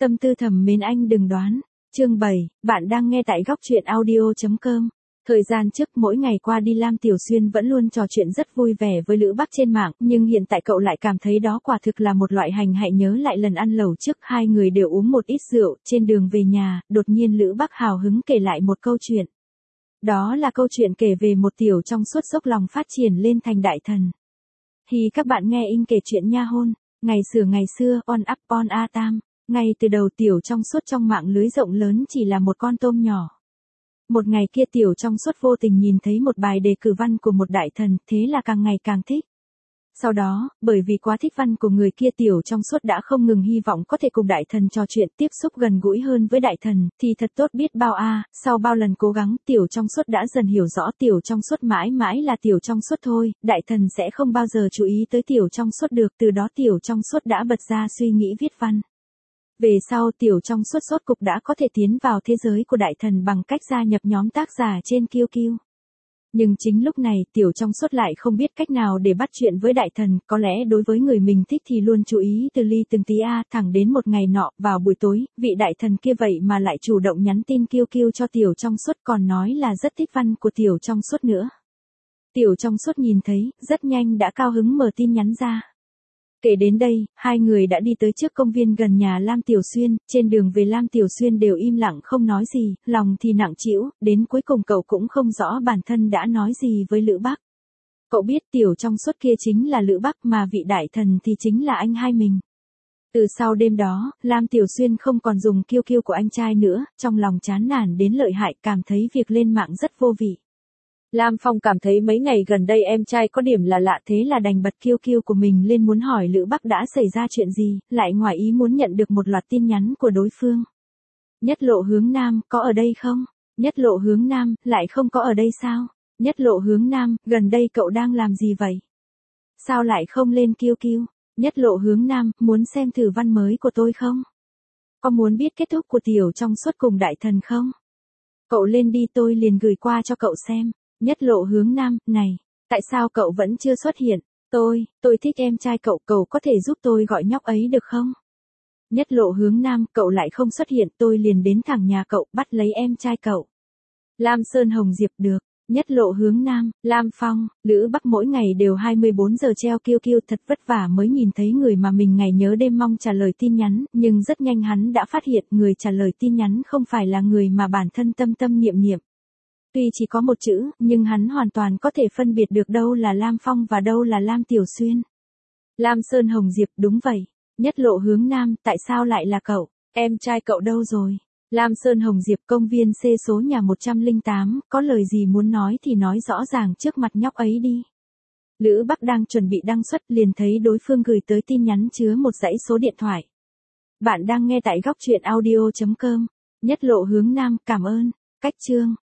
Tâm tư thầm mến anh đừng đoán. Chương 7, bạn đang nghe tại góc truyện audio.com. Thời gian trước mỗi ngày qua đi Lam Tiểu Xuyên vẫn luôn trò chuyện rất vui vẻ với Lữ Bắc trên mạng, nhưng hiện tại cậu lại cảm thấy đó quả thực là một loại hành hạ. Nhớ lại lần ăn lẩu trước, hai người đều uống một ít rượu, trên đường về nhà, đột nhiên Lữ Bắc hào hứng kể lại một câu chuyện. Đó là câu chuyện kể về một tiểu trong suốt dốc lòng phát triển lên thành đại thần. Thì các bạn nghe Inh kể chuyện nha hôn. Ngày xưa, on up on a tam. Ngay từ đầu tiểu trong suốt trong mạng lưới rộng lớn chỉ là một con tôm nhỏ. Một ngày kia tiểu trong suốt vô tình nhìn thấy một bài đề cử văn của một đại thần, thế là càng ngày càng thích. Sau đó, bởi vì quá thích văn của người kia, tiểu trong suốt đã không ngừng hy vọng có thể cùng đại thần trò chuyện, tiếp xúc gần gũi hơn với đại thần, thì thật tốt biết bao a. Sau bao lần cố gắng, tiểu trong suốt đã dần hiểu rõ tiểu trong suốt mãi mãi là tiểu trong suốt thôi, đại thần sẽ không bao giờ chú ý tới tiểu trong suốt được, từ đó tiểu trong suốt đã bật ra suy nghĩ viết văn. Về sau tiểu trong suốt rốt cục đã có thể tiến vào thế giới của đại thần bằng cách gia nhập nhóm tác giả trên QQ. Nhưng chính lúc này tiểu trong suốt lại không biết cách nào để bắt chuyện với đại thần, có lẽ đối với người mình thích thì luôn chú ý từ ly từng tí thẳng đến một ngày nọ, vào buổi tối, vị đại thần kia vậy mà lại chủ động nhắn tin QQ cho tiểu trong suốt, còn nói là rất thích văn của tiểu trong suốt nữa. Tiểu trong suốt nhìn thấy, rất nhanh đã cao hứng mở tin nhắn ra. Kể đến đây, hai người đã đi tới trước công viên gần nhà Lam Tiểu Xuyên, trên đường về Lam Tiểu Xuyên đều im lặng không nói gì, lòng thì nặng trĩu, đến cuối cùng cậu cũng không rõ bản thân đã nói gì với Lữ Bắc. Cậu biết tiểu trong suốt kia chính là Lữ Bắc mà vị đại thần thì chính là anh hai mình. Từ sau đêm đó, Lam Tiểu Xuyên không còn dùng QQ của anh trai nữa, trong lòng chán nản đến lợi hại, cảm thấy việc lên mạng rất vô vị. Lam Phong cảm thấy mấy ngày gần đây em trai có điểm là lạ, thế là đành bật QQ của mình lên muốn hỏi Lữ Bắc đã xảy ra chuyện gì, lại ngoài ý muốn nhận được một loạt tin nhắn của đối phương. Nhất lộ hướng nam, có ở đây không? Nhất lộ hướng nam, lại không có ở đây sao? Nhất lộ hướng nam, gần đây cậu đang làm gì vậy? Sao lại không lên QQ? Nhất lộ hướng nam, muốn xem thử văn mới của tôi không? Có muốn biết kết thúc của tiểu trong suốt cùng đại thần không? Cậu lên đi, tôi liền gửi qua cho cậu xem. Nhất lộ hướng nam, này, tại sao cậu vẫn chưa xuất hiện? Tôi thích em trai cậu, cậu có thể giúp tôi gọi nhóc ấy được không? Nhất lộ hướng nam, cậu lại không xuất hiện, tôi liền đến thẳng nhà cậu, bắt lấy em trai cậu. Lam Sơn Hồng Diệp được. Nhất lộ hướng nam, Lam Phong, Lữ Bắc mỗi ngày đều 24 giờ treo QQ, thật vất vả mới nhìn thấy người mà mình ngày nhớ đêm mong trả lời tin nhắn, nhưng rất nhanh hắn đã phát hiện người trả lời tin nhắn không phải là người mà bản thân tâm tâm niệm niệm. Tuy chỉ có một chữ, nhưng hắn hoàn toàn có thể phân biệt được đâu là Lam Phong và đâu là Lam Tiểu Xuyên. Lam Sơn Hồng Diệp, đúng vậy. Nhất lộ hướng nam, tại sao lại là cậu? Em trai cậu đâu rồi? Lam Sơn Hồng Diệp, công viên C số nhà 108, có lời gì muốn nói thì nói rõ ràng trước mặt nhóc ấy đi. Lữ Bắc đang chuẩn bị đăng xuất liền thấy đối phương gửi tới tin nhắn chứa một dãy số điện thoại. Bạn đang nghe tại góc truyện audio.com. Nhất lộ hướng nam, cảm ơn. Cách chương.